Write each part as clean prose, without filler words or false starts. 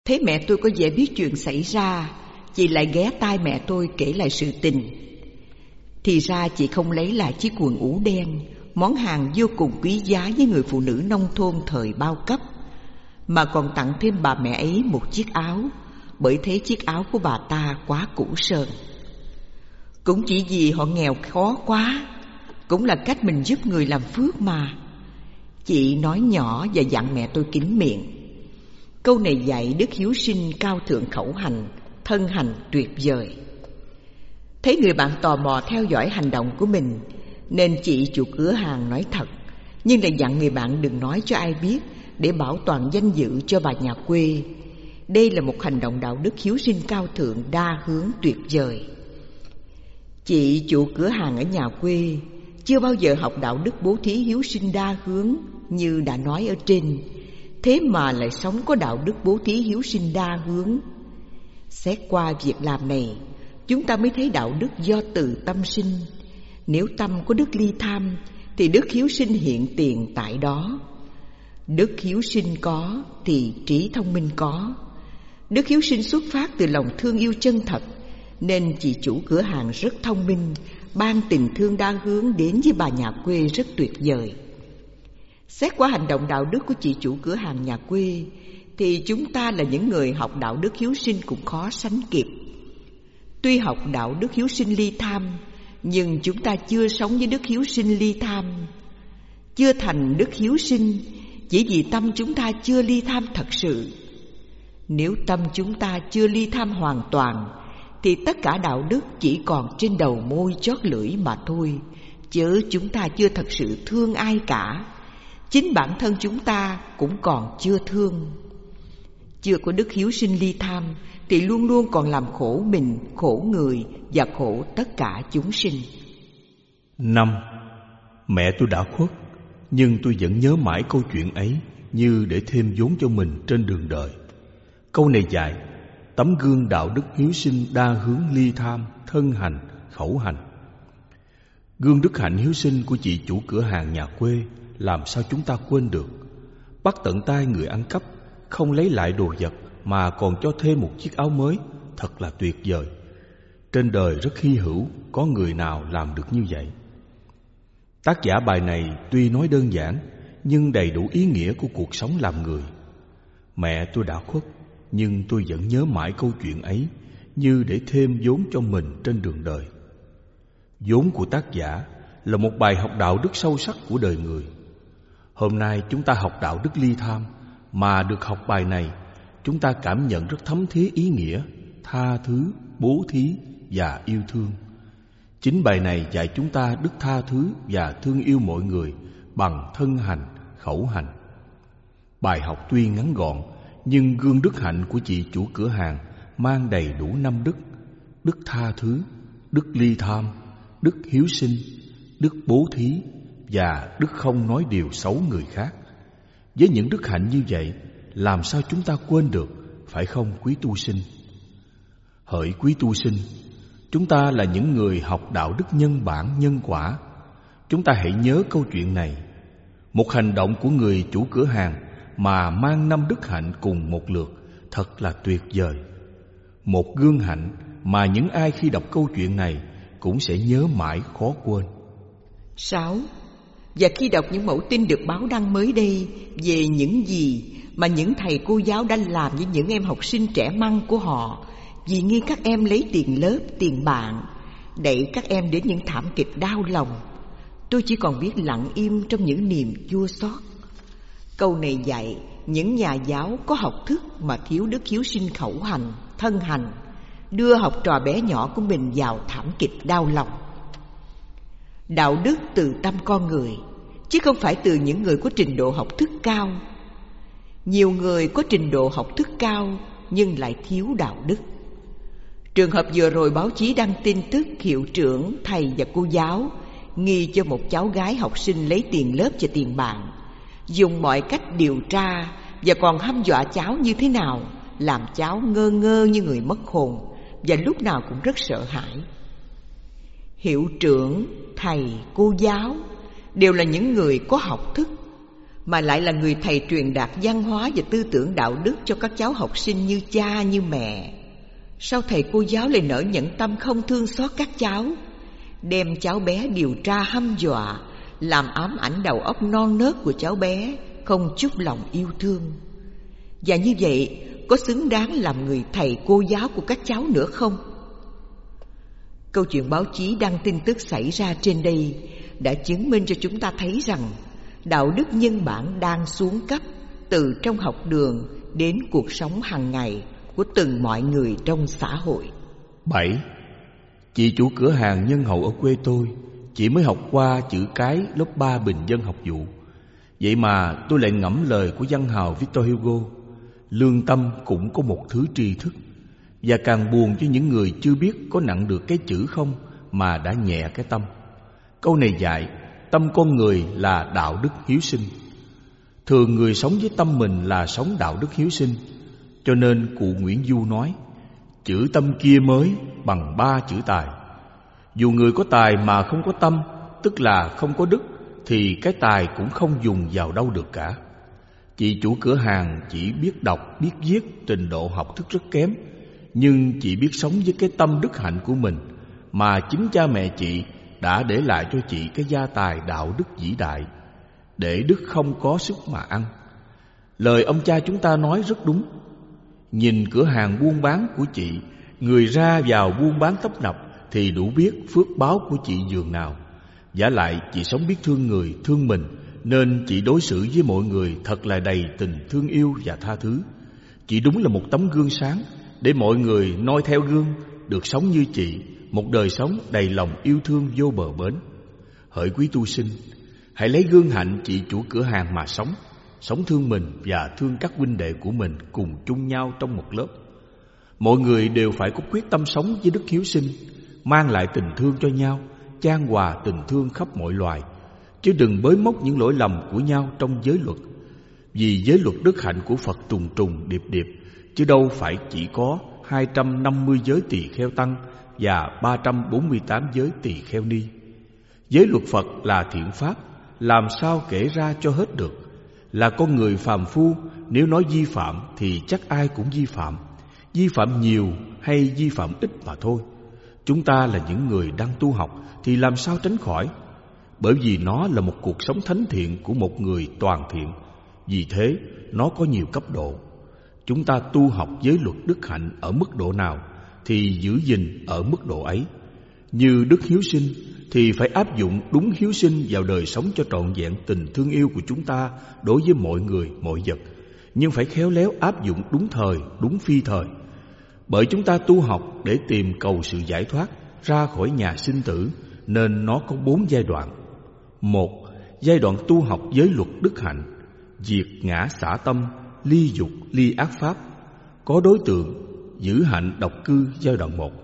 Thấy mẹ tôi có vẻ biết chuyện xảy ra, chị lại ghé tai mẹ tôi kể lại sự tình. Thì ra chị không lấy lại chiếc quần ủ đen, món hàng vô cùng quý giá với người phụ nữ nông thôn thời bao cấp, mà còn tặng thêm bà mẹ ấy một chiếc áo, bởi thấy chiếc áo của bà ta quá cũ sờn. Cũng chỉ vì họ nghèo khó quá, cũng là cách mình giúp người làm phước mà. Chị nói nhỏ và dặn mẹ tôi kín miệng. Câu này dạy đức hiếu sinh cao thượng khẩu hành, thân hành tuyệt vời. Thấy người bạn tò mò theo dõi hành động của mình, nên chị chủ cửa hàng nói thật, nhưng lại dặn người bạn đừng nói cho ai biết, để bảo toàn danh dự cho bà nhà quê. Đây là một hành động đạo đức hiếu sinh cao thượng đa hướng tuyệt vời. Chị chủ cửa hàng ở nhà quê chưa bao giờ học đạo đức bố thí hiếu sinh đa hướng như đã nói ở trên, thế mà lại sống có đạo đức bố thí hiếu sinh đa hướng. Xét qua việc làm này, chúng ta mới thấy đạo đức do từ tâm sinh. Nếu tâm có đức ly tham thì đức hiếu sinh hiện tiền tại đó. Đức hiếu sinh có thì trí thông minh có. Đức hiếu sinh xuất phát từ lòng thương yêu chân thật, nên chị chủ cửa hàng rất thông minh, ban tình thương đa hướng đến với bà nhà quê rất tuyệt vời. Xét qua hành động đạo đức của chị chủ cửa hàng nhà quê, thì chúng ta là những người học đạo đức hiếu sinh cũng khó sánh kịp. Tuy học đạo đức hiếu sinh ly tham, nhưng chúng ta chưa sống với đức hiếu sinh ly tham. Chưa thành đức hiếu sinh chỉ vì tâm chúng ta chưa ly tham thật sự. Nếu tâm chúng ta chưa ly tham hoàn toàn, thì tất cả đạo đức chỉ còn trên đầu môi chót lưỡi mà thôi, chứ chúng ta chưa thật sự thương ai cả. Chính bản thân chúng ta cũng còn chưa thương. Chưa có đức hiếu sinh ly tham thì luôn luôn còn làm khổ mình, khổ người và khổ tất cả chúng sinh. 5. Mẹ tôi đã khuất, nhưng tôi vẫn nhớ mãi câu chuyện ấy như để thêm vốn cho mình trên đường đời. Câu này dạy tấm gương đạo đức hiếu sinh đa hướng ly tham, thân hành, khẩu hành. Gương đức hạnh hiếu sinh của chị chủ cửa hàng nhà quê làm sao chúng ta quên được. Bắt tận tay người ăn cắp, không lấy lại đồ vật mà còn cho thêm một chiếc áo mới, thật là tuyệt vời. Trên đời rất hy hữu có người nào làm được như vậy. Tác giả bài này tuy nói đơn giản, nhưng đầy đủ ý nghĩa của cuộc sống làm người. Mẹ tôi đã khuất, nhưng tôi vẫn nhớ mãi câu chuyện ấy như để thêm vốn cho mình trên đường đời. Vốn của tác giả là một bài học đạo đức sâu sắc của đời người. Hôm nay chúng ta học đạo đức ly tham, mà được học bài này, chúng ta cảm nhận rất thấm thía ý nghĩa tha thứ, bố thí và yêu thương. Chính bài này dạy chúng ta đức tha thứ và thương yêu mọi người bằng thân hành, khẩu hành. Bài học tuy ngắn gọn, nhưng gương đức hạnh của chị chủ cửa hàng mang đầy đủ 5 đức: đức tha thứ, đức ly tham, đức hiếu sinh, đức bố thí và đức không nói điều xấu người khác. Với những đức hạnh như vậy, làm sao chúng ta quên được, phải không quý tu sinh? Hỡi quý tu sinh, chúng ta là những người học đạo đức nhân bản nhân quả. Chúng ta hãy nhớ câu chuyện này. Một hành động của người chủ cửa hàng mà mang 5 đức hạnh cùng một lượt, thật là tuyệt vời. Một gương hạnh mà những ai khi đọc câu chuyện này cũng sẽ nhớ mãi khó quên. 6. Và khi đọc những mẫu tin được báo đăng mới đây về những gì mà những thầy cô giáo đã làm với những em học sinh trẻ măng của họ, vì nghi các em lấy tiền lớp, tiền bạn, đẩy các em đến những thảm kịch đau lòng, tôi chỉ còn biết lặng im trong những niềm chua xót. Câu này dạy những nhà giáo có học thức mà thiếu đức hiếu sinh khẩu hành, thân hành, đưa học trò bé nhỏ của mình vào thảm kịch đau lòng. Đạo đức từ tâm con người, chứ không phải từ những người có trình độ học thức cao. Nhiều người có trình độ học thức cao nhưng lại thiếu đạo đức. Trường hợp vừa rồi báo chí đăng tin tức hiệu trưởng, thầy và cô giáo nghi cho một cháu gái học sinh lấy tiền lớp và tiền bạn, dùng mọi cách điều tra và còn hăm dọa cháu như thế nào, làm cháu ngơ ngơ như người mất hồn và lúc nào cũng rất sợ hãi. Hiệu trưởng, thầy, cô giáo đều là những người có học thức. mà lại là người thầy truyền đạt văn hóa và tư tưởng đạo đức cho các cháu học sinh như cha như mẹ. Sao thầy cô giáo lại nỡ nhẫn tâm không thương xót các cháu, đem cháu bé điều tra hăm dọa, làm ám ảnh đầu óc non nớt của cháu bé, không chút lòng yêu thương? Và như vậy có xứng đáng làm người thầy cô giáo của các cháu nữa không? Câu chuyện báo chí đăng tin tức xảy ra trên đây đã chứng minh cho chúng ta thấy rằng đạo đức nhân bản đang xuống cấp từ trong học đường đến cuộc sống hàng ngày của từng mọi người trong xã hội. 7. Chị chủ cửa hàng nhân hậu ở quê tôi, chị mới học qua chữ cái lớp 3 bình dân học vụ. Vậy mà tôi lại ngẫm lời của văn hào Victor Hugo: lương tâm cũng có một thứ tri thức. Và càng buồn cho những người chưa biết có nặng được cái chữ không mà đã nhẹ cái tâm. Câu này dạy tâm con người là đạo đức hiếu sinh. Thường người sống với tâm mình là sống đạo đức hiếu sinh. Cho nên cụ Nguyễn Du nói: chữ tâm kia mới bằng 3 chữ tài. Dù người có tài mà không có tâm, tức là không có đức, thì cái tài cũng không dùng vào đâu được cả. Chị chủ cửa hàng chỉ biết đọc, biết viết, trình độ học thức rất kém, nhưng chị biết sống với cái tâm đức hạnh của mình, mà chính cha mẹ chị đã để lại cho chị cái gia tài đạo đức vĩ đại. Để đức không có sức mà ăn. Lời ông cha chúng ta nói rất đúng. Nhìn cửa hàng buôn bán của chị, người ra vào buôn bán tấp nập, thì đủ biết phước báo của chị dường nào. Vả lại chị sống biết thương người, thương mình, nên chị đối xử với mọi người thật là đầy tình thương yêu và tha thứ. Chị đúng là một tấm gương sáng để mọi người noi theo gương, được sống như chị, một đời sống đầy lòng yêu thương vô bờ bến. Hỡi quý tu sinh, hãy lấy gương hạnh chị chủ cửa hàng mà sống. Sống thương mình và thương các huynh đệ của mình cùng chung nhau trong một lớp. Mọi người đều phải có quyết tâm sống với đức hiếu sinh, mang lại tình thương cho nhau, chan hòa tình thương khắp mọi loài, chứ đừng bới móc những lỗi lầm của nhau trong giới luật. Vì giới luật đức hạnh của Phật trùng trùng điệp điệp, chứ đâu phải chỉ có 250 giới tỳ kheo tăng và 348 giới tỳ kheo ni. Giới luật Phật là thiện pháp, làm sao kể ra cho hết được. Là con người phàm phu, nếu nói vi phạm thì chắc ai cũng vi phạm. Vi phạm nhiều hay vi phạm ít mà thôi. Chúng ta là những người đang tu học thì làm sao tránh khỏi? Bởi vì nó là một cuộc sống thánh thiện của một người toàn thiện. Vì thế nó có nhiều cấp độ. Chúng ta tu học giới luật đức hạnh ở mức độ nào thì giữ gìn ở mức độ ấy. Như đức hiếu sinh thì phải áp dụng đúng hiếu sinh vào đời sống cho trọn vẹn tình thương yêu của chúng ta đối với mọi người, mọi vật. Nhưng phải khéo léo áp dụng đúng thời, đúng phi thời. Bởi chúng ta tu học để tìm cầu sự giải thoát ra khỏi nhà sinh tử, nên nó có 4 giai đoạn. 1. Giai đoạn tu học giới luật đức hạnh, diệt ngã xả tâm, ly dục, ly ác pháp. Có đối tượng, giữ hạnh độc cư giai đoạn 1.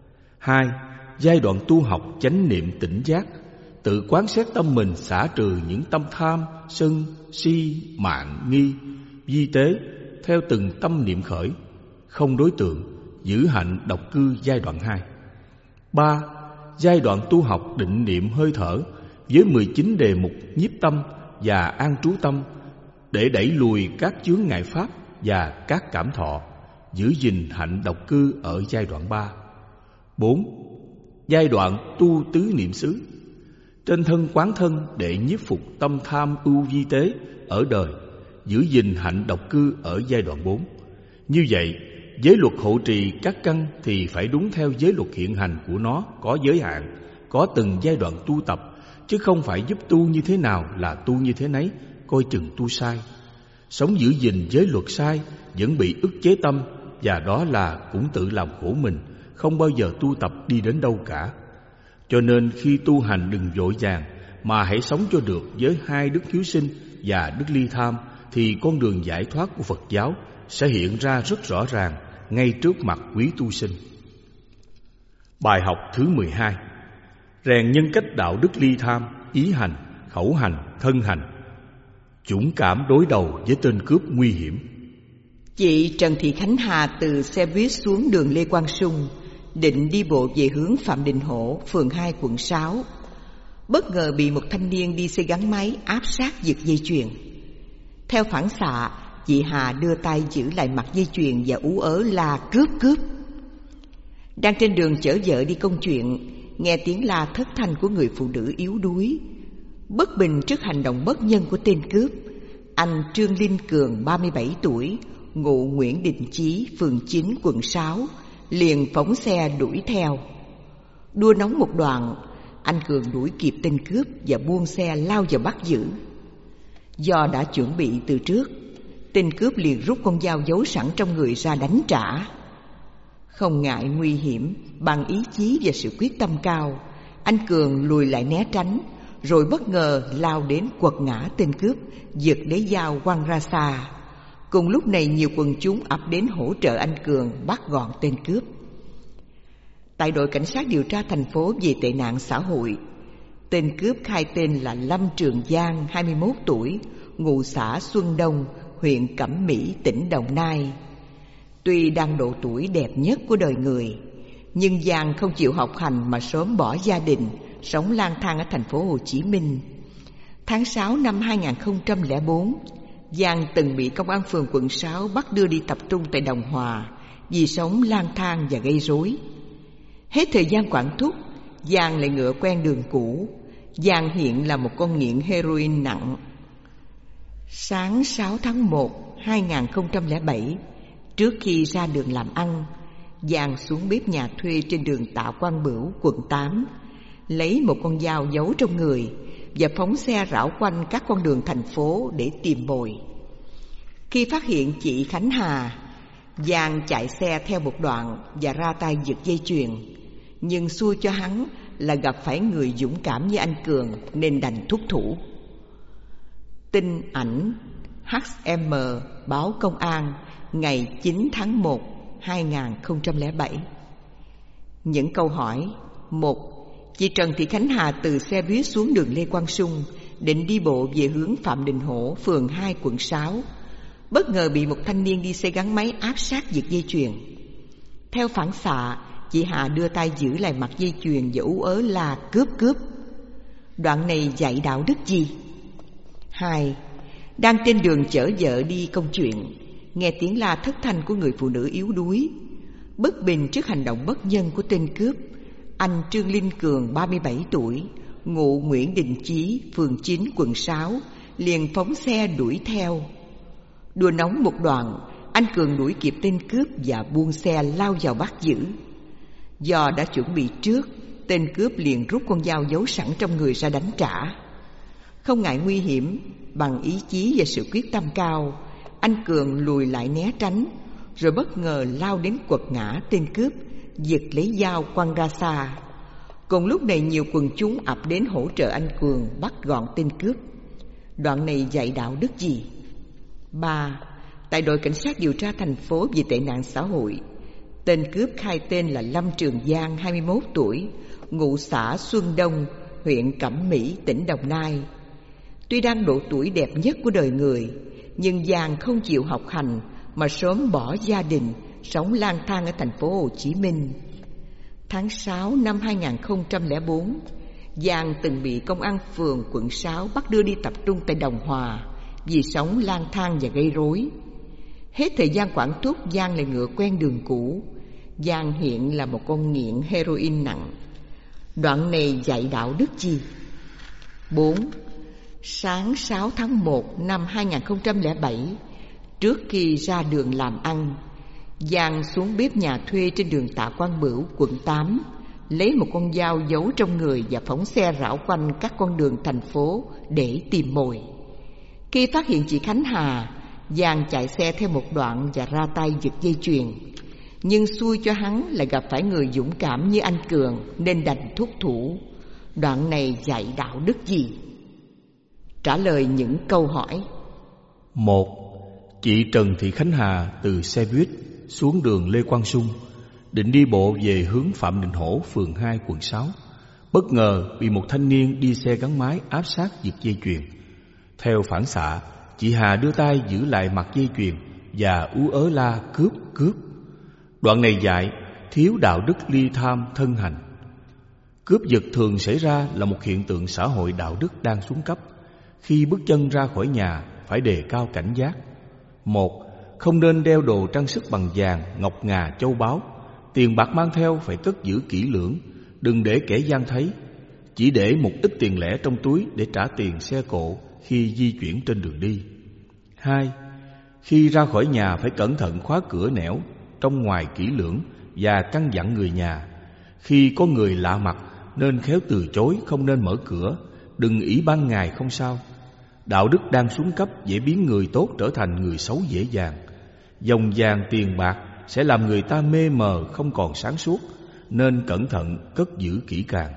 2. Giai đoạn tu học chánh niệm tỉnh giác, tự quán xét tâm mình, xả trừ những tâm tham, sân, si, mạn, nghi, vi tế theo từng tâm niệm khởi. Không đối tượng, giữ hạnh độc cư giai đoạn 2. 3. Giai đoạn tu học định niệm hơi thở với 19 đề mục nhiếp tâm và an trú tâm, để đẩy lùi các chướng ngại pháp và các cảm thọ, giữ gìn hạnh độc cư ở giai đoạn 3. 4. Giai đoạn tu tứ niệm xứ, trên thân quán thân để nhiếp phục tâm tham ưu vi tế ở đời, giữ gìn hạnh độc cư ở giai đoạn 4. Như vậy, giới luật hộ trì các căn thì phải đúng theo giới luật hiện hành của nó, có giới hạn, có từng giai đoạn tu tập, chứ không phải giúp tu như thế nào là tu như thế nấy, coi chừng tu sai. Sống giữ gìn giới luật sai vẫn bị ức chế tâm, và đó là cũng tự làm khổ mình, không bao giờ tu tập đi đến đâu cả. Cho nên khi tu hành đừng vội vàng, mà hãy sống cho được với 2 đức hiếu sinh và đức ly tham, thì con đường giải thoát của Phật giáo sẽ hiện ra rất rõ ràng ngay trước mặt quý tu sinh. Bài học thứ 12. Rèn nhân cách đạo đức ly tham, ý hành, khẩu hành, thân hành. Dũng cảm đối đầu với tên cướp nguy hiểm. Chị Trần Thị Khánh Hà từ xe buýt xuống đường Lê Quang Sung, định đi bộ về hướng Phạm Đình Hổ, phường 2, quận 6. Bất ngờ bị một thanh niên đi xe gắn máy áp sát giật dây chuyền. Theo phản xạ, chị Hà đưa tay giữ lại mặt dây chuyền và ú ớ la cướp cướp. Đang trên đường chở vợ đi công chuyện, nghe tiếng la thất thanh của người phụ nữ yếu đuối. Bất bình trước hành động bất nhân của tên cướp, anh Trương Linh Cường 37 tuổi, ngụ Nguyễn Đình Chí, phường 9, quận 6, liền phóng xe đuổi theo. Đua nóng một đoạn, anh Cường đuổi kịp tên cướp và buông xe lao vào bắt giữ. Do đã chuẩn bị từ trước, tên cướp liền rút con dao giấu sẵn trong người ra đánh trả. Không ngại nguy hiểm, bằng ý chí và sự quyết tâm cao, anh Cường lùi lại né tránh, rồi bất ngờ lao đến quật ngã tên cướp, giật lấy dao quăng ra xa. Cùng lúc này nhiều quần chúng ập đến hỗ trợ anh Cường bắt gọn tên cướp. Tại đội cảnh sát điều tra thành phố về tệ nạn xã hội, tên cướp khai tên là Lâm Trường Giang, 21 tuổi, ngụ xã Xuân Đông, huyện Cẩm Mỹ, tỉnh Đồng Nai. Tuy đang độ tuổi đẹp nhất của đời người, nhưng Giang không chịu học hành mà sớm bỏ gia đình, sống lang thang ở thành phố Hồ Chí Minh. Tháng 6 năm 2004, Giang từng bị công an phường quận 6 bắt đưa đi tập trung tại Đồng Hòa vì sống lang thang và gây rối. Hết thời gian quản thúc, Giang lại ngựa quen đường cũ. Giang hiện là một con nghiện heroin nặng. Sáng 6 tháng 1, 2007, trước khi ra đường làm ăn, Giang xuống bếp nhà thuê trên đường Tạ Quang Bửu, quận 8, lấy một con dao giấu trong người và phóng xe rảo quanh các con đường thành phố để tìm mồi. Khi phát hiện chị Khánh Hà, Giang chạy xe theo một đoạn và ra tay giật dây chuyền. Nhưng xui cho hắn là gặp phải người dũng cảm như anh Cường nên đành thúc thủ. Tin ảnh HM báo công an ngày 9 tháng 1, 2007. Những câu hỏi. 1. Chị Trần Thị Khánh Hà từ xe buýt xuống đường Lê Quang Sung, định đi bộ về hướng Phạm Đình Hổ, phường 2, quận 6. Bất ngờ bị một thanh niên đi xe gắn máy áp sát giật dây chuyền. Theo phản xạ, chị Hà đưa tay giữ lại mặt dây chuyền và ú ớ la cướp cướp. Đoạn này dạy đạo đức gì? 2. Đang trên đường chở vợ đi công chuyện, nghe tiếng la thất thanh của người phụ nữ yếu đuối. Bất bình trước hành động bất nhân của tên cướp, anh Trương Linh Cường 37 tuổi, ngụ Nguyễn Đình Chí, phường 9, quận 6, liền phóng xe đuổi theo. Đua nóng một đoạn, anh Cường đuổi kịp tên cướp và buông xe lao vào bắt giữ. Do đã chuẩn bị trước, tên cướp liền rút con dao giấu sẵn trong người ra đánh trả. Không ngại nguy hiểm, bằng ý chí và sự quyết tâm cao, anh Cường lùi lại né tránh, rồi bất ngờ lao đến quật ngã tên cướp, giật lấy dao quăng ra xa. Cùng lúc này nhiều quần chúng ập đến hỗ trợ anh Cường bắt gọn tên cướp. Đoạn này dạy đạo đức gì? 3. Tại đội cảnh sát điều tra thành phố về tệ nạn xã hội, tên cướp khai tên là Lâm Trường Giang, 21 tuổi, ngụ xã Xuân Đông, huyện Cẩm Mỹ, tỉnh Đồng Nai. Tuy đang độ tuổi đẹp nhất của đời người, nhưng Giang không chịu học hành mà sớm bỏ gia đình, sống lang thang ở thành phố Hồ Chí Minh. Tháng 6 năm 2004, Giang từng bị công an phường quận 6 bắt đưa đi tập trung tại Đồng Hòa vì sống lang thang và gây rối. Hết thời gian quản thúc, Giang lại ngựa quen đường cũ. Giang hiện là một con nghiện heroin nặng. Đoạn này dạy đạo đức gì? 4. Sáng 6 tháng 1 năm 2007, trước khi ra đường làm ăn, Giang xuống bếp nhà thuê trên đường Tạ Quang Bửu, quận 8, lấy một con dao giấu trong người và phóng xe rảo quanh các con đường thành phố để tìm mồi. Khi phát hiện chị Khánh Hà, Giang chạy xe theo một đoạn và ra tay giật dây chuyền. Nhưng xui cho hắn là gặp phải người dũng cảm như anh Cường nên đành thúc thủ. Đoạn này dạy đạo đức gì? Trả lời những câu hỏi. 1. Chị Trần Thị Khánh Hà từ xe buýt xuống đường Lê Quang Sung, định đi bộ về hướng Phạm Đình Hổ, phường 2, quận 6. Bất ngờ bị một thanh niên đi xe gắn máy áp sát giật dây chuyền. Theo phản xạ, chị Hà đưa tay giữ lại mặt dây chuyền và ú ớ la cướp cướp. Đoạn này dạy thiếu đạo đức ly tham thân hành. Cướp giật thường xảy ra là một hiện tượng xã hội đạo đức đang xuống cấp. Khi bước chân ra khỏi nhà phải đề cao cảnh giác. 1. Không nên đeo đồ trang sức bằng vàng, ngọc ngà, châu báu. Tiền bạc mang theo phải cất giữ kỹ lưỡng, đừng để kẻ gian thấy. Chỉ để một ít tiền lẻ trong túi để trả tiền xe cộ khi di chuyển trên đường đi. 2. Khi ra khỏi nhà phải cẩn thận khóa cửa nẻo, trong ngoài kỹ lưỡng và căn dặn người nhà. Khi có người lạ mặt nên khéo từ chối, không nên mở cửa. Đừng ỷ ban ngày không sao. Đạo đức đang xuống cấp, dễ biến người tốt trở thành người xấu dễ dàng. Dòng vàng tiền bạc sẽ làm người ta mê mờ, không còn sáng suốt, nên cẩn thận cất giữ kỹ càng.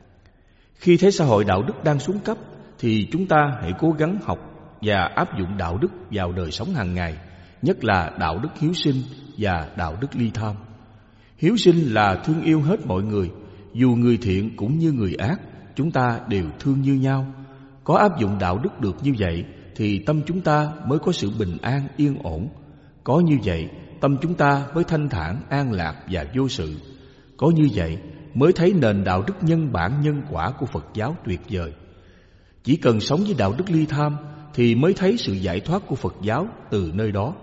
Khi thấy xã hội đạo đức đang xuống cấp thì chúng ta hãy cố gắng học và áp dụng đạo đức vào đời sống hàng ngày, nhất là đạo đức hiếu sinh và đạo đức ly tham. Hiếu sinh là thương yêu hết mọi người, dù người thiện cũng như người ác, chúng ta đều thương như nhau. Có áp dụng đạo đức được như vậy thì tâm chúng ta mới có sự bình an yên ổn. Có như vậy, tâm chúng ta mới thanh thản, an lạc và vô sự. Có như vậy mới thấy nền đạo đức nhân bản nhân quả của Phật giáo tuyệt vời. Chỉ cần sống với đạo đức ly tham thì mới thấy sự giải thoát của Phật giáo từ nơi đó.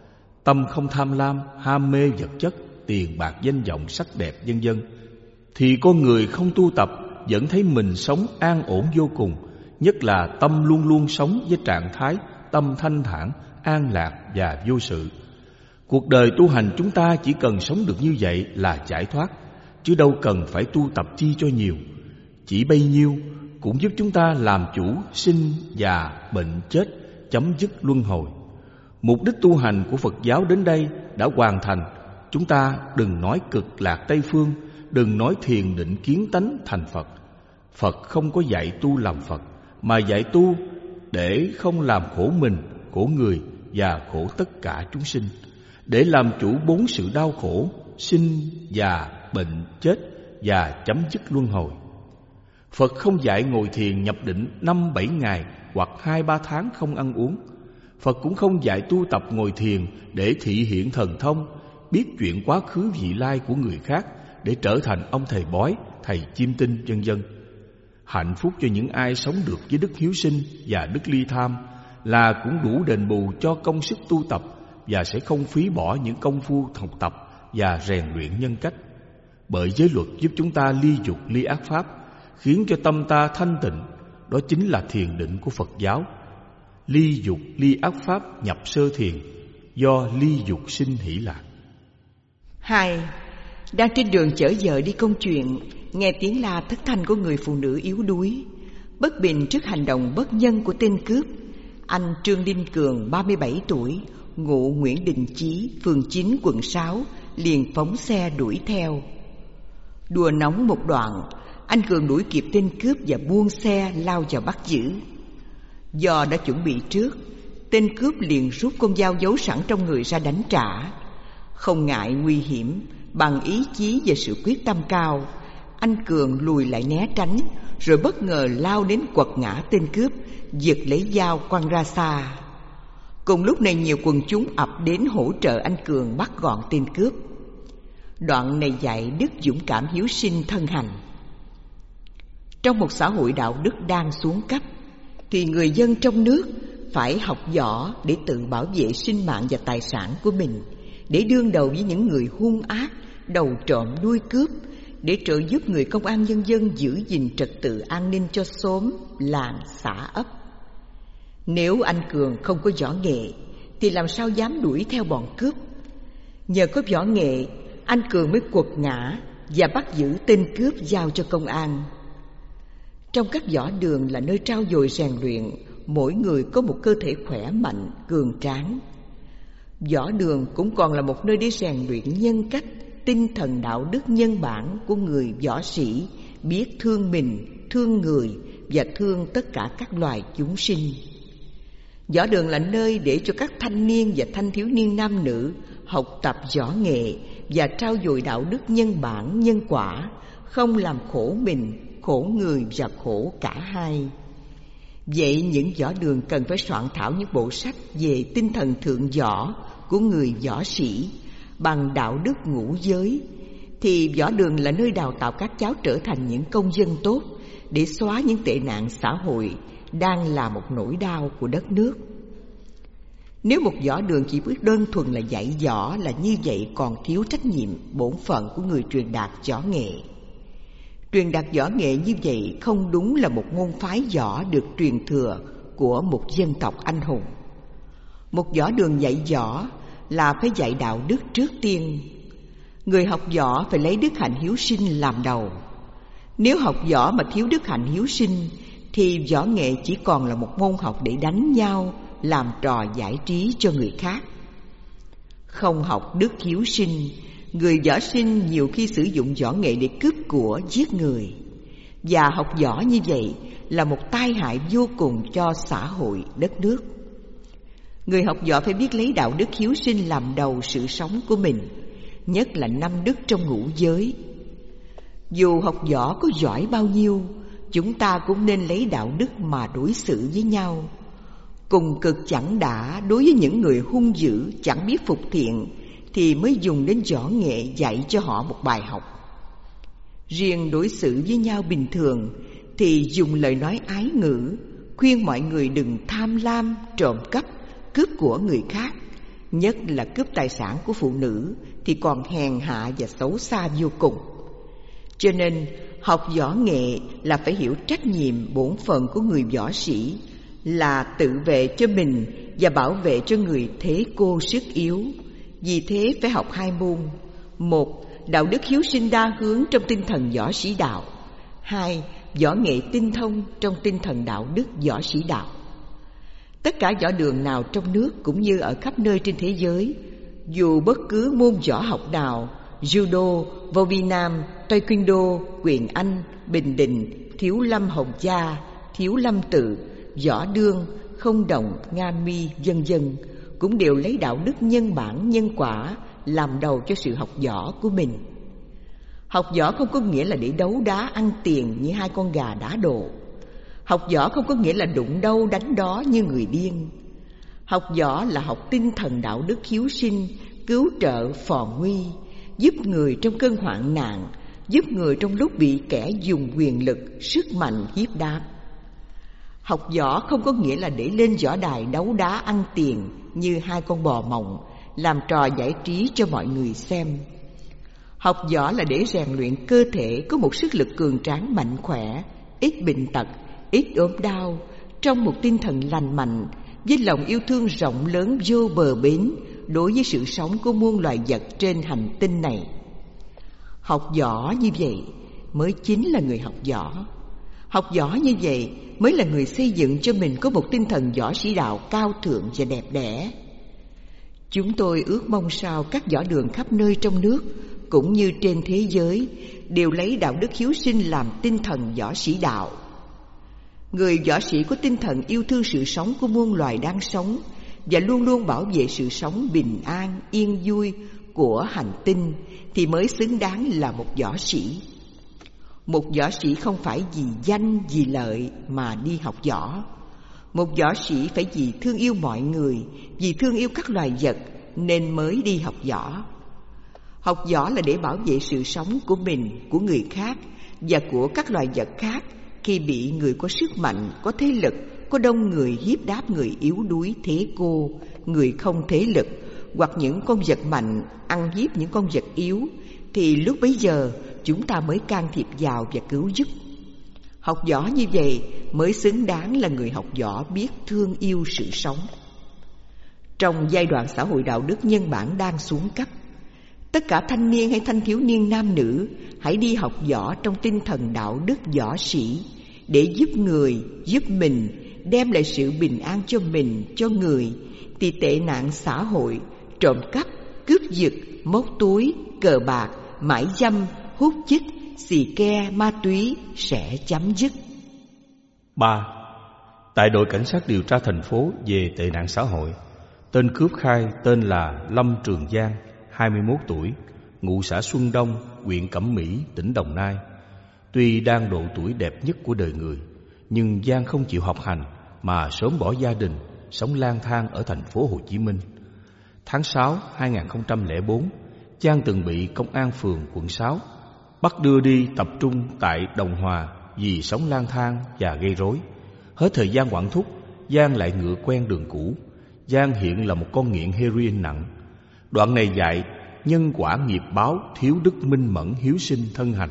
Tâm không tham lam, ham mê vật chất, tiền bạc, danh vọng, sắc đẹp, vân vân, thì con người không tu tập vẫn thấy mình sống an ổn vô cùng. Nhất là tâm luôn luôn sống với trạng thái tâm thanh thản, an lạc và vô sự. Cuộc đời tu hành chúng ta chỉ cần sống được như vậy là giải thoát, chứ đâu cần phải tu tập chi cho nhiều. Chỉ bấy nhiêu cũng giúp chúng ta làm chủ sinh già bệnh chết, chấm dứt luân hồi. Mục đích tu hành của Phật giáo đến đây đã hoàn thành. Chúng ta đừng nói cực lạc Tây Phương, đừng nói thiền định kiến tánh thành Phật. Phật không có dạy tu làm Phật, mà dạy tu để không làm khổ mình, khổ người và khổ tất cả chúng sinh, để làm chủ 4 sự đau khổ: sinh, già, bệnh, chết và chấm dứt luân hồi. Phật không dạy ngồi thiền nhập định 5-7 ngày hoặc 2-3 tháng không ăn uống. Phật cũng không dạy tu tập ngồi thiền để thị hiện thần thông, biết chuyện quá khứ vị lai của người khác để trở thành ông thầy bói, thầy chiêm tinh, vân vân. Hạnh phúc cho những ai sống được với đức hiếu sinh và đức ly tham là cũng đủ đền bù cho công sức tu tập, và sẽ không phí bỏ những công phu học tập và rèn luyện nhân cách. Bởi giới luật giúp chúng ta ly dục ly ác pháp, khiến cho tâm ta thanh tịnh. Đó chính là thiền định của Phật giáo. Ly dục ly ác pháp nhập sơ thiền, do ly dục sinh hỷ lạc. 2. Đang trên đường chở vợ đi công chuyện, nghe tiếng la thất thanh của người phụ nữ yếu đuối. Bất bình trước hành động bất nhân của tên cướp, anh Trương Đinh Cường, 37 tuổi, ngụ Nguyễn Đình Chí, phường 9, quận 6, liền phóng xe đuổi theo. Đùa nóng một đoạn, anh Cường đuổi kịp tên cướp và buông xe lao vào bắt giữ. Do đã chuẩn bị trước, tên cướp liền rút con dao giấu sẵn trong người ra đánh trả. Không ngại nguy hiểm, bằng ý chí và sự quyết tâm cao, anh Cường lùi lại né tránh, rồi bất ngờ lao đến quật ngã tên cướp, giật lấy dao quăng ra xa. Cùng lúc này nhiều quần chúng ập đến hỗ trợ anh Cường bắt gọn tên cướp. Đoạn này dạy đức dũng cảm hiếu sinh thân hành. Trong một xã hội đạo đức đang xuống cấp, thì người dân trong nước phải học võ để tự bảo vệ sinh mạng và tài sản của mình, để đương đầu với những người hung ác, đầu trộm đuôi cướp, để trợ giúp người công an nhân dân giữ gìn trật tự an ninh cho xóm, làng, xã ấp. Nếu anh Cường không có võ nghệ thì làm sao dám đuổi theo bọn cướp? Nhờ có võ nghệ, anh Cường mới quật ngã và bắt giữ tên cướp giao cho công an. Trong các võ đường là nơi trau dồi rèn luyện, mỗi người có một cơ thể khỏe mạnh, cường tráng. Võ đường cũng còn là một nơi để rèn luyện nhân cách, tinh thần đạo đức nhân bản của người võ sĩ, biết thương mình, thương người và thương tất cả các loài chúng sinh. Võ đường là nơi để cho các thanh niên và thanh thiếu niên nam nữ học tập võ nghệ và trau dồi đạo đức nhân bản nhân quả, không làm khổ mình, khổ người và khổ cả hai. Vậy những võ đường cần phải soạn thảo những bộ sách về tinh thần thượng võ của người võ sĩ bằng đạo đức ngũ giới, thì võ đường là nơi đào tạo các cháu trở thành những công dân tốt, để xóa những tệ nạn xã hội đang là một nỗi đau của đất nước. Nếu một võ đường chỉ biết đơn thuần là dạy võ là như vậy còn thiếu trách nhiệm bổn phận của người truyền đạt võ nghệ. Truyền đạt võ nghệ như vậy không đúng là một môn phái võ được truyền thừa của một dân tộc anh hùng. Một võ đường dạy võ là phải dạy đạo đức trước tiên. Người học võ phải lấy đức hạnh hiếu sinh làm đầu. Nếu học võ mà thiếu đức hạnh hiếu sinh thì võ nghệ chỉ còn là một môn học để đánh nhau, làm trò giải trí cho người khác. Không học đức hiếu sinh, người võ sinh nhiều khi sử dụng võ nghệ để cướp của, giết người. Và học võ như vậy là một tai hại vô cùng cho xã hội, đất nước. Người học võ phải biết lấy đạo đức hiếu sinh làm đầu sự sống của mình, nhất là 5 đức trong ngũ giới. Dù học võ có giỏi bao nhiêu, chúng ta cũng nên lấy đạo đức mà đối xử với nhau. Cùng cực chẳng đã đối với những người hung dữ chẳng biết phục thiện thì mới dùng đến võ nghệ dạy cho họ một bài học. Riêng đối xử với nhau bình thường thì dùng lời nói ái ngữ, khuyên mọi người đừng tham lam, trộm cắp, cướp của người khác, nhất là cướp tài sản của phụ nữ thì còn hèn hạ và xấu xa vô cùng. Cho nên học võ nghệ là phải hiểu trách nhiệm bổn phận của người võ sĩ là tự vệ cho mình và bảo vệ cho người thế cô sức yếu. Vì thế phải học 2 môn: 1. Đạo đức hiếu sinh đa hướng trong tinh thần võ sĩ đạo. 2. Võ nghệ tinh thông trong tinh thần đạo đức võ sĩ đạo. Tất cả võ đường nào trong nước cũng như ở khắp nơi trên thế giới, dù bất cứ môn võ học nào, judo, vô vi nam, taekwondo, quyền Anh, bình định, thiếu lâm hồng gia, thiếu lâm tự, võ đương, không đồng, nga mi, vân vân, cũng đều lấy đạo đức nhân bản nhân quả làm đầu cho sự học võ của mình. Học võ không có nghĩa là để đấu đá ăn tiền như 2 con gà đá độ. Học võ không có nghĩa là đụng đâu đánh đó như người điên. Học võ là học tinh thần đạo đức hiếu sinh, cứu trợ phò nguy, giúp người trong cơn hoạn nạn, giúp người trong lúc bị kẻ dùng quyền lực, sức mạnh hiếp đáp. Học võ không có nghĩa là để lên võ đài đấu đá ăn tiền như 2 con bò mộng, làm trò giải trí cho mọi người xem. Học võ là để rèn luyện cơ thể có một sức lực cường tráng mạnh khỏe, ít bệnh tật, ít ốm đau, trong một tinh thần lành mạnh, với lòng yêu thương rộng lớn vô bờ bến đối với sự sống của muôn loài vật trên hành tinh này. Học võ như vậy mới chính là người học võ. Học võ như vậy mới là người xây dựng cho mình có một tinh thần võ sĩ đạo cao thượng và đẹp đẽ. Chúng tôi ước mong sao các võ đường khắp nơi trong nước cũng như trên thế giới đều lấy đạo đức hiếu sinh làm tinh thần võ sĩ đạo. Người võ sĩ có tinh thần yêu thương sự sống của muôn loài đang sống và luôn luôn bảo vệ sự sống bình an, yên vui của hành tinh thì mới xứng đáng là một võ sĩ. Một võ sĩ không phải vì danh, vì lợi mà đi học võ. Một võ sĩ phải vì thương yêu mọi người, vì thương yêu các loài vật nên mới đi học võ. Học võ là để bảo vệ sự sống của mình, của người khác và của các loài vật khác khi bị người có sức mạnh, có thế lực, có đông người hiếp đáp người yếu đuối thế cô, người không thế lực hoặc những con vật mạnh ăn hiếp những con vật yếu, thì lúc bấy giờ chúng ta mới can thiệp vào và cứu giúp. Học võ như vậy mới xứng đáng là người học võ biết thương yêu sự sống. Trong giai đoạn xã hội đạo đức nhân bản đang xuống cấp, tất cả thanh niên hay thanh thiếu niên nam nữ hãy đi học võ trong tinh thần đạo đức võ sĩ để giúp người, giúp mình, đem lại sự bình an cho mình, cho người, thì tệ nạn xã hội, trộm cắp, cướp giật, móc túi, cờ bạc, mãi dâm, hút chích, xì ke, ma túy sẽ chấm dứt. 3. Tại đội cảnh sát điều tra thành phố về tệ nạn xã hội, tên cướp khai tên là Lâm Trường Giang, 21 tuổi, ngụ xã Xuân Đông, huyện Cẩm Mỹ, tỉnh Đồng Nai. Tuy đang độ tuổi đẹp nhất của đời người, nhưng Giang không chịu học hành mà sớm bỏ gia đình, sống lang thang ở thành phố Hồ Chí Minh. Tháng 6 2004, Giang từng bị công an phường quận 6 bắt đưa đi tập trung tại Đồng Hòa vì sống lang thang và gây rối. Hết thời gian quản thúc, Giang lại ngựa quen đường cũ. Giang hiện là một con nghiện heroin nặng. Đoạn này dạy nhân quả nghiệp báo, thiếu đức minh mẫn, hiếu sinh thân hành.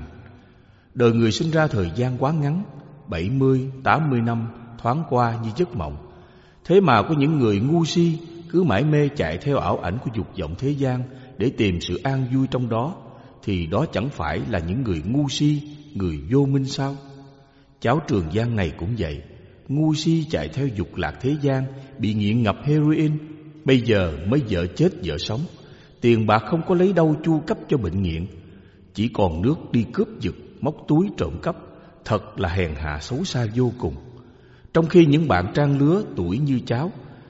Đời người sinh ra thời gian quá ngắn, 70, 80 năm thoáng qua như giấc mộng. Thế mà có những người ngu si cứ mải mê chạy theo ảo ảnh của dục vọng thế gian để tìm sự an vui trong đó, thì đó chẳng phải là những người ngu si, người vô minh sao? Cháu Trường Giang này cũng vậy, ngu si chạy theo dục lạc thế gian, bị nghiện ngập heroin, bây giờ mới vợ chết vợ sống, tiền bạc không có lấy đâu chu cấp cho bệnh nghiện, chỉ còn nước đi cướp giật, móc túi trộm cắp, thật là hèn hạ xấu xa vô cùng. Trong khi những bạn trang lứa tuổi như cháu,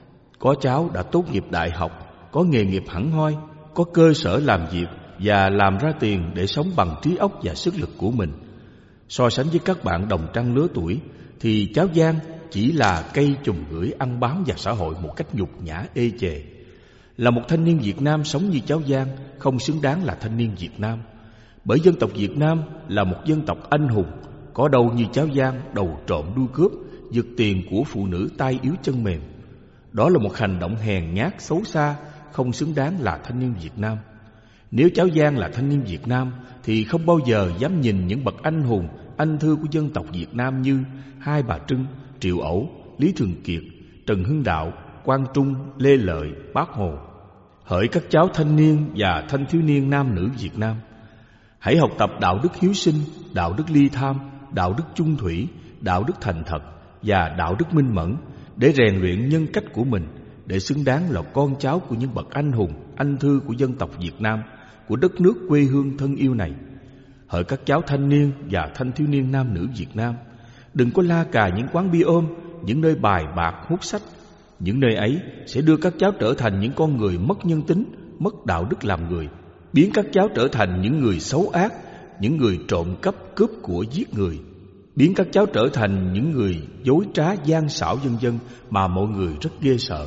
có cháu đã tốt nghiệp đại học, có nghề nghiệp hẳn hoi, có cơ sở làm việc và làm ra tiền để sống bằng trí óc và sức lực của mình. So sánh với các bạn đồng trang lứa tuổi thì cháu Giang chỉ là cây chùm gửi ăn bám vào xã hội một cách nhục nhã ê chề. Là một thanh niên Việt Nam sống như cháu Giang không xứng đáng là thanh niên Việt Nam, bởi dân tộc Việt Nam là một dân tộc anh hùng, có đâu như cháu Giang đầu trộm đuôi cướp, giật tiền của phụ nữ tay yếu chân mềm. Đó là một hành động hèn nhát xấu xa, không xứng đáng là thanh niên Việt Nam. Nếu cháu Giang là thanh niên Việt Nam thì không bao giờ dám nhìn những bậc anh hùng, anh thư của dân tộc Việt Nam như Hai Bà Trưng, Triệu Ẩu, Lý Thường Kiệt, Trần Hưng Đạo, Quang Trung, Lê Lợi, Bác Hồ. Hỡi các cháu thanh niên và thanh thiếu niên nam nữ Việt Nam, hãy học tập đạo đức hiếu sinh, đạo đức ly tham, đạo đức chung thủy, đạo đức thành thật và đạo đức minh mẫn để rèn luyện nhân cách của mình, để xứng đáng là con cháu của những bậc anh hùng, anh thư của dân tộc Việt Nam, của đất nước quê hương thân yêu này. Hỡi các cháu thanh niên và thanh thiếu niên nam nữ Việt Nam, đừng có la cà những quán bia ôm, những nơi bài bạc hút sách. Những nơi ấy sẽ đưa các cháu trở thành những con người mất nhân tính, mất đạo đức làm người, biến các cháu trở thành những người xấu ác, những người trộm cắp, cướp của, giết người, biến các cháu trở thành những người dối trá, gian xảo vân vân mà mọi người rất ghê sợ.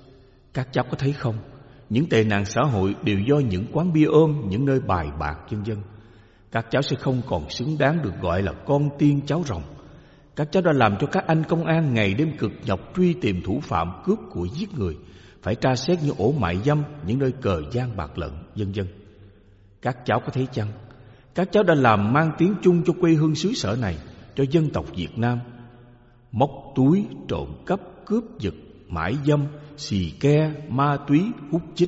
Các cháu có thấy không? Những tệ nạn xã hội đều do những quán bia ôm, những nơi bài bạc vân vân. Các cháu sẽ không còn xứng đáng được gọi là con tiên cháu rồng. Các cháu đã làm cho các anh công an ngày đêm cực nhọc truy tìm thủ phạm cướp của, giết người, phải tra xét những ổ mại dâm, những nơi cờ gian bạc lận vân vân. Các cháu có thấy chăng? Các cháu đã làm mang tiếng chung cho quê hương xứ sở này, cho dân tộc Việt Nam. Móc túi, trộm cắp, cướp giật, mại dâm, xì ke, ma túy, hút chích.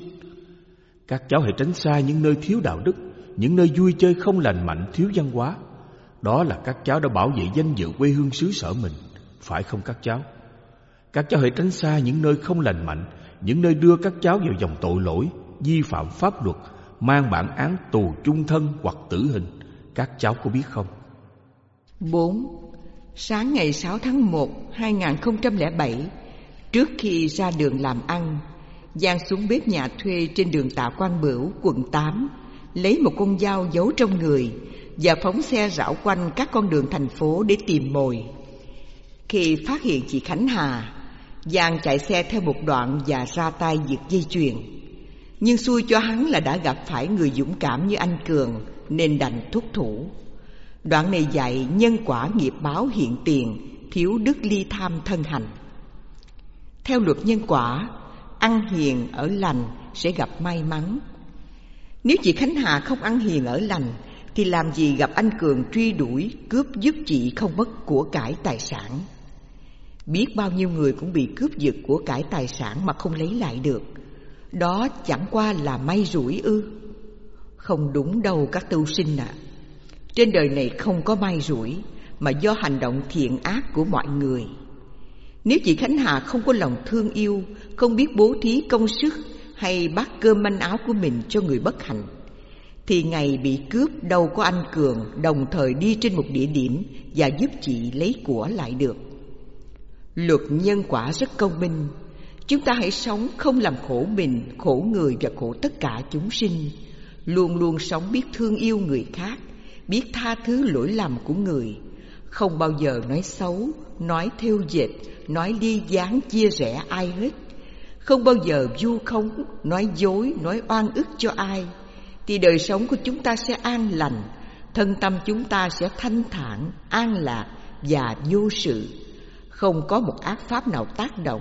Các cháu hãy tránh xa những nơi thiếu đạo đức, những nơi vui chơi không lành mạnh, thiếu văn hóa. Đó là các cháu đã bảo vệ danh dự quê hương xứ sở mình, phải không các cháu? Các cháu hãy tránh xa những nơi không lành mạnh, những nơi đưa các cháu vào dòng tội lỗi, vi phạm pháp luật, mang bản án tù chung thân hoặc tử hình. Các cháu có biết không? 4. Sáng ngày 6 tháng 1, 2007, trước khi ra đường làm ăn, Giang xuống bếp nhà thuê trên đường Tạ Quang Bửu, quận 8, lấy một con dao giấu trong người và phóng xe rảo quanh các con đường thành phố để tìm mồi. Khi phát hiện chị Khánh Hà, Giang chạy xe theo một đoạn và ra tay giật dây chuyền. Nhưng xui cho hắn là đã gặp phải người dũng cảm như anh Cường nên đành thúc thủ. Đoạn này dạy nhân quả nghiệp báo hiện tiền, thiếu đức ly tham thân hành. Theo luật nhân quả, ăn hiền ở lành sẽ gặp may mắn. Nếu chị Khánh Hà không ăn hiền ở lành thì làm gì gặp anh Cường truy đuổi, cướp giúp chị không mất của cải tài sản. Biết bao nhiêu người cũng bị cướp giật của cải tài sản mà không lấy lại được. Đó chẳng qua là may rủi ư? Không đúng đâu các tu sinh ạ. Trên đời này không có may rủi, mà do hành động thiện ác của mọi người. Nếu chị Khánh Hà không có lòng thương yêu, không biết bố thí công sức hay bát cơm manh áo của mình cho người bất hạnh, thì ngày bị cướp đâu có anh Cường đồng thời đi trên một địa điểm và giúp chị lấy của lại được. Luật nhân quả rất công minh. Chúng ta hãy sống không làm khổ mình, khổ người và khổ tất cả chúng sinh. Luôn luôn sống biết thương yêu người khác, biết tha thứ lỗi lầm của người, không bao giờ nói xấu, nói thêu dệt, nói ly gián chia rẽ ai hết, không bao giờ vu khống, nói dối, nói oan ức cho ai, thì đời sống của chúng ta sẽ an lành, thân tâm chúng ta sẽ thanh thản, an lạc và vô sự. Không có một ác pháp nào tác động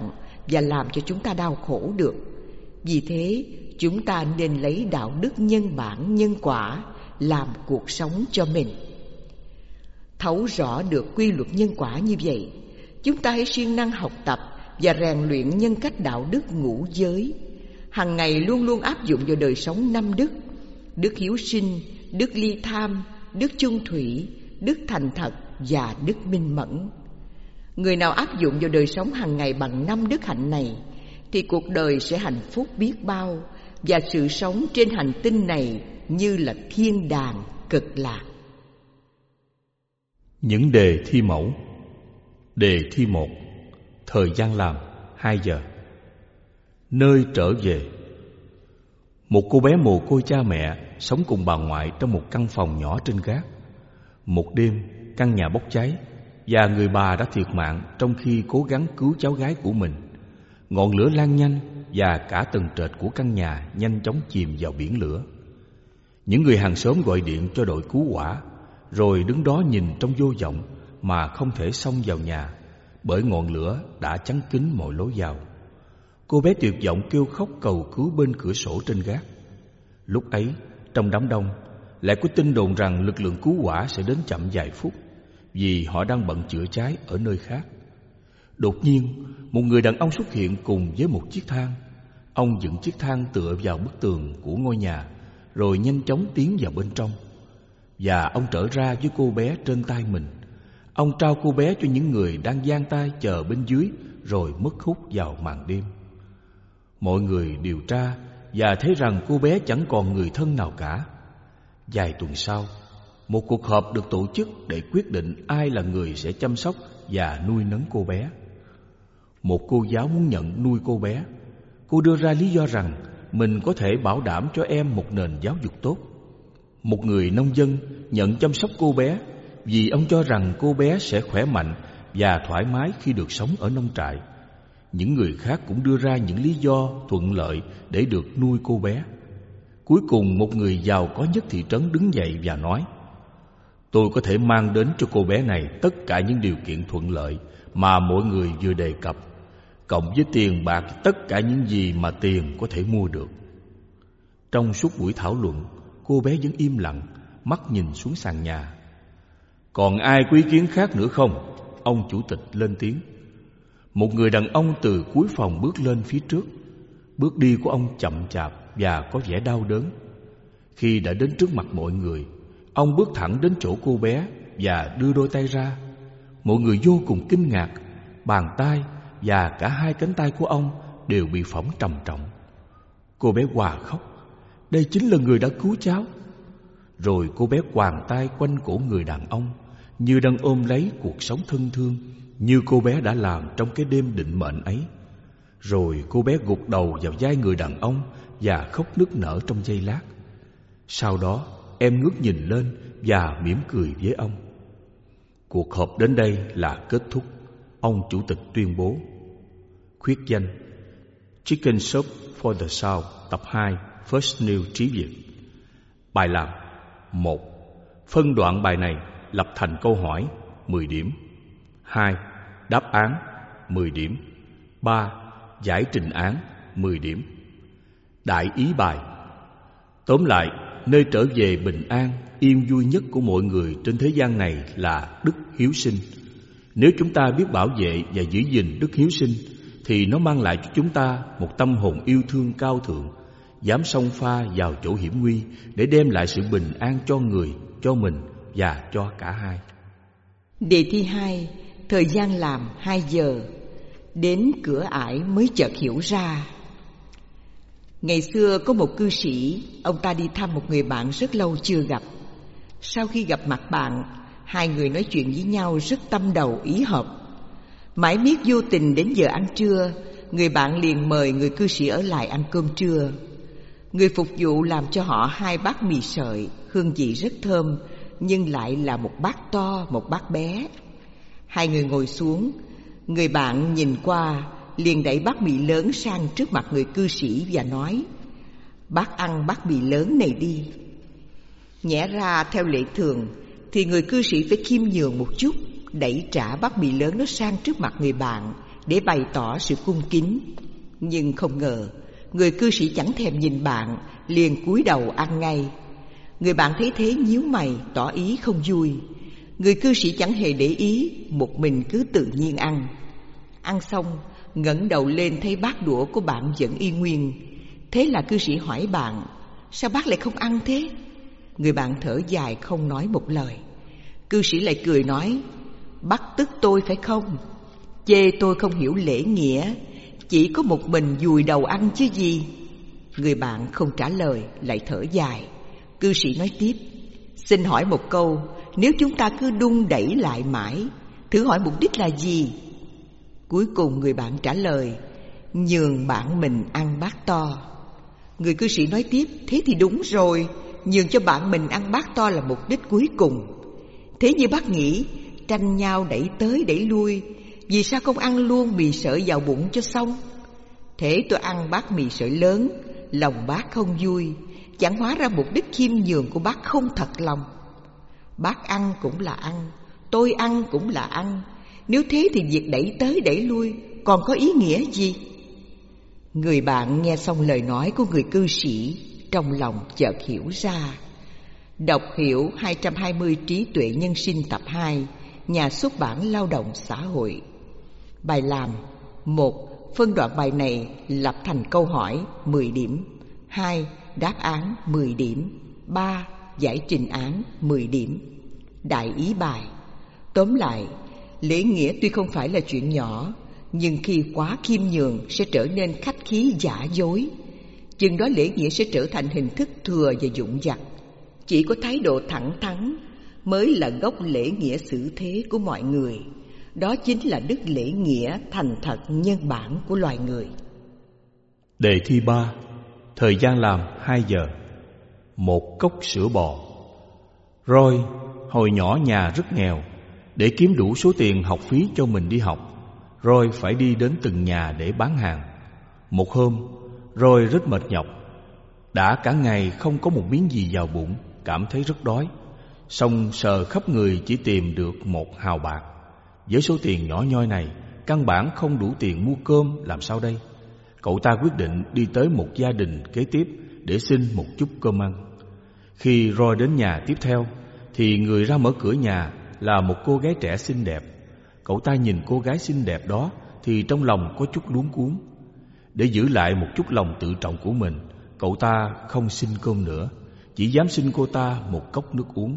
và làm cho chúng ta đau khổ được. Vì thế, chúng ta nên lấy đạo đức nhân bản nhân quả làm cuộc sống cho mình. Thấu rõ được quy luật nhân quả như vậy, chúng ta hãy siêng năng học tập và rèn luyện nhân cách đạo đức ngũ giới, hằng ngày luôn luôn áp dụng vào đời sống 5 đức: đức hiếu sinh, đức ly tham, đức chung thủy, đức thành thật và đức minh mẫn. Người nào áp dụng vào đời sống hàng ngày bằng 5 đức hạnh này thì cuộc đời sẽ hạnh phúc biết bao, và sự sống trên hành tinh này như là thiên đàng cực lạc. Những đề thi mẫu. Đề thi 1. Thời gian làm 2 giờ. Nơi trở về. Một cô bé mồ côi cha mẹ sống cùng bà ngoại trong một căn phòng nhỏ trên gác. Một đêm, căn nhà bốc cháy và người bà đã thiệt mạng trong khi cố gắng cứu cháu gái của mình. Ngọn lửa lan nhanh và cả tầng trệt của căn nhà nhanh chóng chìm vào biển lửa. Những người hàng xóm gọi điện cho đội cứu hỏa, rồi đứng đó nhìn trong vô vọng mà không thể xông vào nhà, bởi ngọn lửa đã chắn kín mọi lối vào. Cô bé tuyệt vọng kêu khóc cầu cứu bên cửa sổ trên gác. Lúc ấy, trong đám đông, lại có tin đồn rằng lực lượng cứu hỏa sẽ đến chậm vài phút, vì họ đang bận chữa cháy ở nơi khác. Đột nhiên, một người đàn ông xuất hiện cùng với một chiếc thang. Ông dựng chiếc thang tựa vào bức tường của ngôi nhà, rồi nhanh chóng tiến vào bên trong. Và ông trở ra với cô bé trên tay mình. Ông trao cô bé cho những người đang giang tay chờ bên dưới, rồi mất hút vào màn đêm. Mọi người điều tra và thấy rằng cô bé chẳng còn người thân nào cả. Vài tuần sau, một cuộc họp được tổ chức để quyết định ai là người sẽ chăm sóc và nuôi nấng cô bé. Một cô giáo muốn nhận nuôi cô bé. Cô đưa ra lý do rằng mình có thể bảo đảm cho em một nền giáo dục tốt. Một người nông dân nhận chăm sóc cô bé vì ông cho rằng cô bé sẽ khỏe mạnh và thoải mái khi được sống ở nông trại. Những người khác cũng đưa ra những lý do thuận lợi để được nuôi cô bé. Cuối cùng, một người giàu có nhất thị trấn đứng dậy và nói: "Tôi có thể mang đến cho cô bé này tất cả những điều kiện thuận lợi mà mọi người vừa đề cập, cộng với tiền bạc, tất cả những gì mà tiền có thể mua được." Trong suốt buổi thảo luận, cô bé vẫn im lặng, mắt nhìn xuống sàn nhà. "Còn ai có ý kiến khác nữa không?" Ông chủ tịch lên tiếng. Một người đàn ông từ cuối phòng bước lên phía trước. Bước đi của ông chậm chạp và có vẻ đau đớn. Khi đã đến trước mặt mọi người, ông bước thẳng đến chỗ cô bé và đưa đôi tay ra. Mọi người vô cùng kinh ngạc. Bàn tay và cả hai cánh tay của ông đều bị phỏng trầm trọng. Cô bé òa khóc. Đây chính là người đã cứu cháu. Rồi cô bé quàng tay quanh cổ người đàn ông, như đang ôm lấy cuộc sống thân thương, như cô bé đã làm trong cái đêm định mệnh ấy. Rồi cô bé gục đầu vào vai người đàn ông và khóc nức nở trong giây lát. Sau đó em ngước nhìn lên và mỉm cười với ông. Cuộc họp đến đây là kết thúc, ông chủ tịch tuyên bố. Khuyết danh: Chicken Soup for the South, tập 2, First New Trí Việt. Bài làm: 1. Phân đoạn bài này lập thành câu hỏi, 10 điểm. 2. Đáp án, 10 điểm. 3. Giải trình án, 10 điểm. Đại ý bài: tóm lại, nơi trở về bình an, yên vui nhất của mọi người trên thế gian này là đức hiếu sinh. Nếu chúng ta biết bảo vệ và giữ gìn đức hiếu sinh, thì nó mang lại cho chúng ta một tâm hồn yêu thương cao thượng, dám xông pha vào chỗ hiểm nguy để đem lại sự bình an cho người, cho mình và cho cả hai. Đề thi 2. Thời gian làm 2 giờ. Đến cửa ải mới chợt hiểu ra. Ngày xưa có một cư sĩ, ông ta đi thăm một người bạn rất lâu chưa gặp. Sau khi gặp mặt bạn, hai người nói chuyện với nhau rất tâm đầu ý hợp. Mãi miết vô tình đến giờ ăn trưa, người bạn liền mời người cư sĩ ở lại ăn cơm trưa. Người phục vụ làm cho họ 2 bát mì sợi, hương vị rất thơm, nhưng lại là một bát to, một bát bé. Hai người ngồi xuống, người bạn nhìn qua liền đẩy bát mì lớn sang trước mặt người cư sĩ và nói: "Bác ăn bát mì lớn này đi." Nhẽ ra theo lệ thường thì người cư sĩ phải khiêm nhường một chút, đẩy trả bát mì lớn nó sang trước mặt người bạn để bày tỏ sự cung kính. Nhưng không ngờ người cư sĩ chẳng thèm nhìn bạn, liền cúi đầu ăn ngay. Người bạn thấy thế nhíu mày tỏ ý không vui. Người cư sĩ chẳng hề để ý, một mình cứ tự nhiên ăn. Ăn xong ngẩng đầu lên thấy bát đũa của bạn vẫn y nguyên. Thế là cư sĩ hỏi bạn: sao bác lại không ăn thế? Người bạn thở dài không nói một lời. Cư sĩ lại cười nói: bác tức tôi phải không? Chê tôi không hiểu lễ nghĩa, chỉ có một mình dùi đầu ăn chứ gì. Người bạn không trả lời, lại thở dài. Cư sĩ nói tiếp: xin hỏi một câu, nếu chúng ta cứ đung đẩy lại mãi, thử hỏi mục đích là gì? Cuối cùng người bạn trả lời: nhường bạn mình ăn bát to. Người cư sĩ nói tiếp: thế thì đúng rồi, nhường cho bạn mình ăn bát to là mục đích cuối cùng. Thế như bác nghĩ, tranh nhau đẩy tới đẩy lui, vì sao không ăn luôn mì sợi vào bụng cho xong? Thế tôi ăn bát mì sợi lớn, lòng bác không vui, chẳng hóa ra mục đích khiêm nhường của bác không thật lòng. Bác ăn cũng là ăn, tôi ăn cũng là ăn, nếu thế thì việc đẩy tới đẩy lui còn có ý nghĩa gì? Người bạn nghe xong lời nói của người cư sĩ, trong lòng chợt hiểu ra. Đọc hiểu 220 trí tuệ nhân sinh tập 2, nhà xuất bản Lao động Xã hội. Bài làm: 1. Phân đoạn bài này lập thành câu hỏi 10 điểm. 2. Đáp án 10 điểm. 3. Giải trình án 10 điểm. Đại ý bài: tóm lại, lễ nghĩa tuy không phải là chuyện nhỏ, nhưng khi quá khiêm nhường sẽ trở nên khách khí giả dối. Chừng đó lễ nghĩa sẽ trở thành hình thức thừa và vụng vặt. Chỉ có thái độ thẳng thắn mới là gốc lễ nghĩa xử thế của mọi người. Đó chính là đức lễ nghĩa thành thật nhân bản của loài người. Đề thi 3. Thời gian làm 2 giờ. 1 cốc sữa bò. Roy hồi nhỏ nhà rất nghèo. Để kiếm đủ số tiền học phí cho mình đi học, Roy phải đi đến từng nhà để bán hàng. Một hôm, Roy rất mệt nhọc. Đã cả ngày không có một miếng gì vào bụng, cảm thấy rất đói. Xong sờ khắp người chỉ tìm được 1 hào bạc. Với số tiền nhỏ nhoi này, căn bản không đủ tiền mua cơm, làm sao đây? Cậu ta quyết định đi tới một gia đình kế tiếp để xin một chút cơm ăn. Khi Roy đến nhà tiếp theo, thì người ra mở cửa nhà là một cô gái trẻ xinh đẹp. Cậu ta nhìn cô gái xinh đẹp đó thì trong lòng có chút luống cuống. Để giữ lại một chút lòng tự trọng của mình, cậu ta không xin cơm nữa, chỉ dám xin cô ta một cốc nước uống.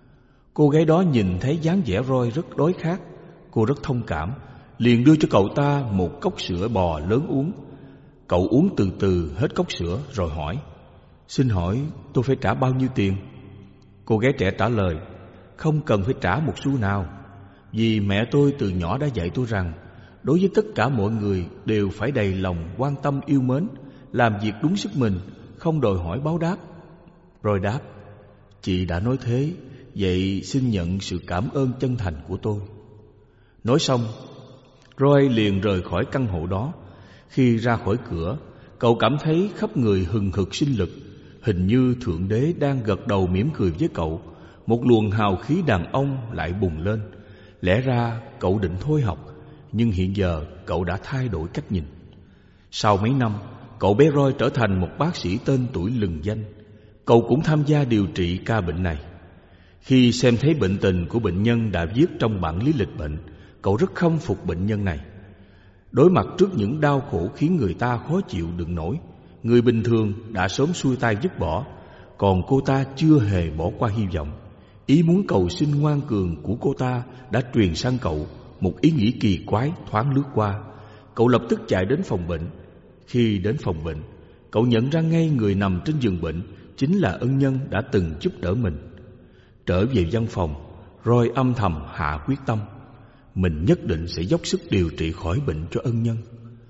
Cô gái đó nhìn thấy dáng vẻ Roy rất đói khát, cô rất thông cảm, liền đưa cho cậu ta một cốc sữa bò lớn uống. Cậu uống từ từ hết cốc sữa rồi hỏi: xin hỏi tôi phải trả bao nhiêu tiền? Cô gái trẻ trả lời: không cần phải trả một xu nào, vì mẹ tôi từ nhỏ đã dạy tôi rằng đối với tất cả mọi người đều phải đầy lòng quan tâm yêu mến, làm việc đúng sức mình, không đòi hỏi báo đáp. Rồi đáp: chị đã nói thế, vậy xin nhận sự cảm ơn chân thành của tôi. Nói xong, Roy liền rời khỏi căn hộ đó. Khi ra khỏi cửa, cậu cảm thấy khắp người hừng hực sinh lực, hình như Thượng Đế đang gật đầu mỉm cười với cậu. Một luồng hào khí đàn ông lại bùng lên. Lẽ ra cậu định thôi học, nhưng hiện giờ cậu đã thay đổi cách nhìn. Sau mấy năm, cậu bé Roy trở thành một bác sĩ tên tuổi lừng danh. Cậu cũng tham gia điều trị ca bệnh này. Khi xem thấy bệnh tình của bệnh nhân đã viết trong bản lý lịch bệnh, cậu rất khâm phục bệnh nhân này. Đối mặt trước những đau khổ khiến người ta khó chịu đựng nổi, người bình thường đã sớm xuôi tay dứt bỏ, còn cô ta chưa hề bỏ qua hy vọng. Ý muốn cầu xin ngoan cường của cô ta đã truyền sang cậu một ý nghĩ kỳ quái thoáng lướt qua. Cậu lập tức chạy đến phòng bệnh. Khi đến phòng bệnh, cậu nhận ra ngay người nằm trên giường bệnh chính là ân nhân đã từng giúp đỡ mình. Trở về văn phòng, Roy âm thầm hạ quyết tâm, mình nhất định sẽ dốc sức điều trị khỏi bệnh cho ân nhân.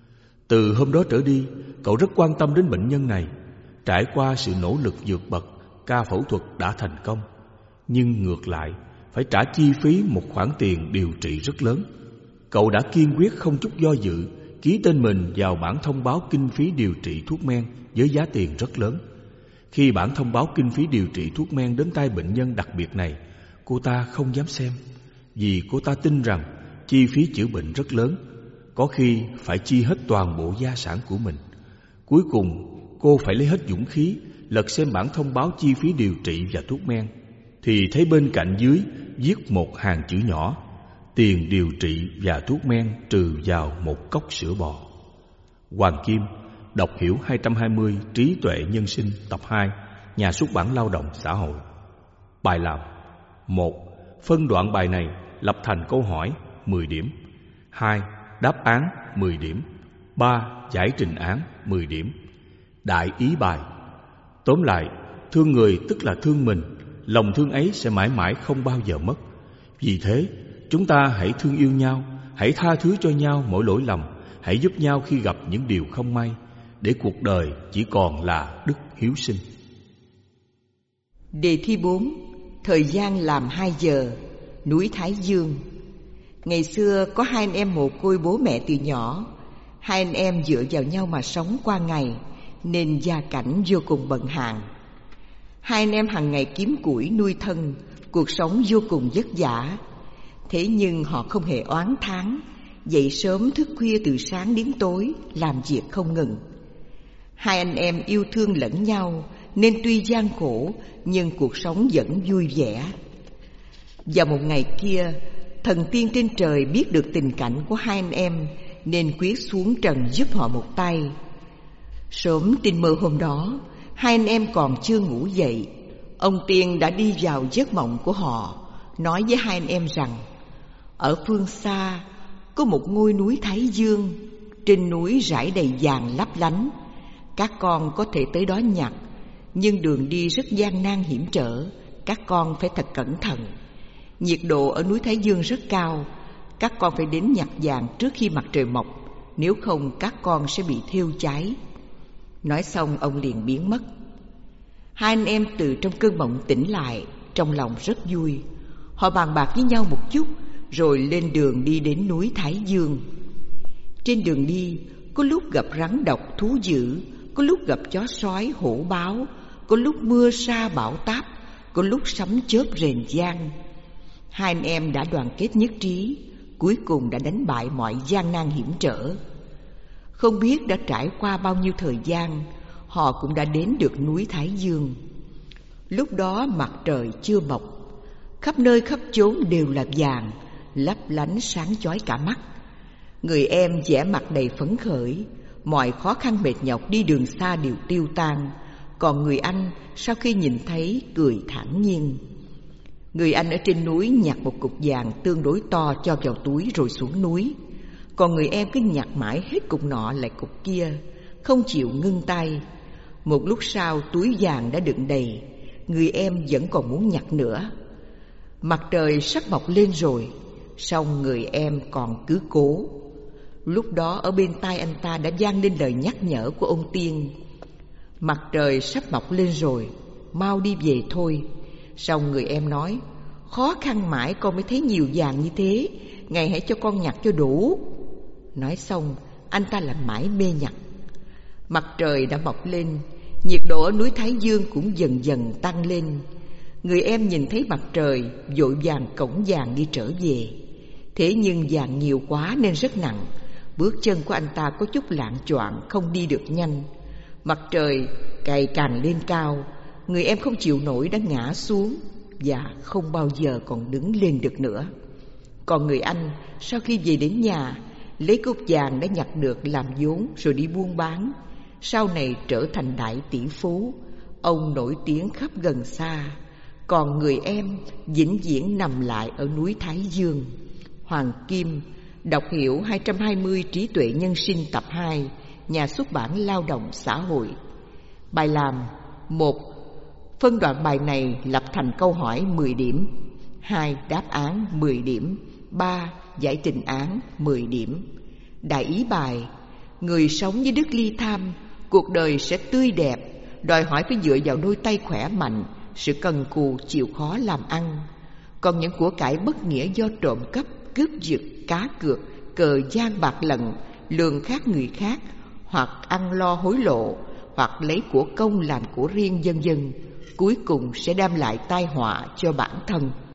Từ hôm đó trở đi, cậu rất quan tâm đến bệnh nhân này. Trải qua sự nỗ lực vượt bậc, ca phẫu thuật đã thành công, nhưng ngược lại phải trả chi phí một khoản tiền điều trị rất lớn. Cậu đã kiên quyết không chút do dự ký tên mình vào bản thông báo kinh phí điều trị thuốc men với giá tiền rất lớn. Khi bản thông báo kinh phí điều trị thuốc men đến tay bệnh nhân đặc biệt này, cô ta không dám xem, vì cô ta tin rằng chi phí chữa bệnh rất lớn. có khi phải chi hết toàn bộ gia sản của mình. Cuối cùng cô phải lấy hết dũng khí lật xem bản thông báo chi phí điều trị và thuốc men, thì thấy bên cạnh dưới viết một hàng chữ nhỏ: tiền điều trị và thuốc men trừ vào một cốc sữa bò. Hoàng Kim, đọc hiểu 220, Trí tuệ nhân sinh, tập 2, Nhà xuất bản Lao động Xã hội. Bài làm: 1. Phân đoạn bài này lập thành câu hỏi 10 điểm. 2. Đáp án 10 điểm. 3. Giải trình án 10 điểm. Đại ý bài: tóm lại, thương người tức là thương mình. Lòng thương ấy sẽ mãi mãi không bao giờ mất. Vì thế, chúng ta hãy thương yêu nhau, hãy tha thứ cho nhau mỗi lỗi lầm, hãy giúp nhau khi gặp những điều không may, để cuộc đời chỉ còn là đức hiếu sinh. Đề thi 4. Thời gian làm 2 giờ. Núi Thái Dương. Ngày xưa có 2 anh em mồ côi bố mẹ từ nhỏ. 2 anh em dựa vào nhau mà sống qua ngày, nên gia cảnh vô cùng bần hạn. 2 anh em hàng ngày kiếm củi nuôi thân, cuộc sống vô cùng vất vả. Thế nhưng họ không hề oán thán, dậy sớm thức khuya từ sáng đến tối, làm việc không ngừng. 2 anh em yêu thương lẫn nhau, nên tuy gian khổ nhưng cuộc sống vẫn vui vẻ. Vào một ngày kia, thần tiên trên trời biết được tình cảnh của 2 anh em, nên quyết xuống trần giúp họ một tay. Sớm trên mơ hôm đó, 2 anh em còn chưa ngủ dậy, ông tiên đã đi vào giấc mộng của họ, nói với 2 anh em rằng: ở phương xa có một ngôi núi Thái Dương, trên núi rải đầy vàng lấp lánh. Các con có thể tới đó nhặt, nhưng đường đi rất gian nan hiểm trở, các con phải thật cẩn thận. Nhiệt độ ở núi Thái Dương rất cao, các con phải đến nhặt vàng trước khi mặt trời mọc, nếu không các con sẽ bị thiêu cháy. Nói xong ông liền biến mất. 2 anh em từ trong cơn mộng tỉnh lại, trong lòng rất vui. Họ bàn bạc với nhau một chút, rồi lên đường đi đến núi Thái Dương. Trên đường đi, có lúc gặp rắn độc thú dữ, có lúc gặp chó sói hổ báo, có lúc mưa sa bão táp, có lúc sấm chớp rền vang. 2 anh em đã đoàn kết nhất trí, cuối cùng đã đánh bại mọi gian nan hiểm trở. Không biết đã trải qua bao nhiêu thời gian, họ cũng đã đến được núi Thái Dương. Lúc đó mặt trời chưa mọc, khắp nơi khắp chốn đều là vàng, lấp lánh sáng chói cả mắt. Người em vẻ mặt đầy phấn khởi, mọi khó khăn mệt nhọc đi đường xa đều tiêu tan. Còn người anh sau khi nhìn thấy cười thản nhiên. Người anh ở trên núi nhặt một cục vàng tương đối to cho vào túi rồi xuống núi. Còn người em cứ nhặt mãi hết cục nọ lại cục kia, không chịu ngưng tay. Một lúc sau túi vàng đã đựng đầy, người em vẫn còn muốn nhặt nữa. Mặt trời sắp mọc lên rồi, song người em còn cứ cố. Lúc đó ở bên tai anh ta đã vang lên lời nhắc nhở của ông tiên: mặt trời sắp mọc lên rồi, mau đi về thôi. Song người em nói: khó khăn mãi con mới thấy nhiều vàng như thế, Ngài hãy cho con nhặt cho đủ. Nói xong anh ta lại mãi mê nhặt. Mặt trời đã mọc lên, nhiệt độ ở núi Thái Dương cũng dần dần tăng lên. Người em nhìn thấy mặt trời, vội vàng cõng vàng đi trở về. Thế nhưng vàng nhiều quá nên rất nặng, bước chân của anh ta có chút lạng choạng, không đi được nhanh. Mặt trời ngày càng lên cao, người em không chịu nổi đã ngã xuống và không bao giờ còn đứng lên được nữa. Còn người anh sau khi về đến nhà, lấy cục vàng đã nhặt được làm vốn rồi đi buôn bán. Sau này trở thành đại tỷ phú, ông nổi tiếng khắp gần xa. Còn người em vĩnh viễn nằm lại ở núi Thái Dương. Hoàng Kim, đọc hiểu 220 Trí tuệ nhân sinh tập 2, Nhà xuất bản Lao động Xã hội. Bài làm: 1. Phân đoạn bài này lập thành câu hỏi 10 điểm. 2. Đáp án 10 điểm. 3. Giải trình án 10 điểm. Đại ý bài: người sống với đức ly tham, cuộc đời sẽ tươi đẹp, đòi hỏi phải dựa vào đôi tay khỏe mạnh, sự cần cù chịu khó làm ăn. Còn những của cải bất nghĩa do trộm cắp, cướp giật, cá cược, cờ gian bạc lận, lường khác người khác, hoặc ăn lo hối lộ, hoặc lấy của công làm của riêng, vân vân, cuối cùng sẽ đem lại tai họa cho bản thân.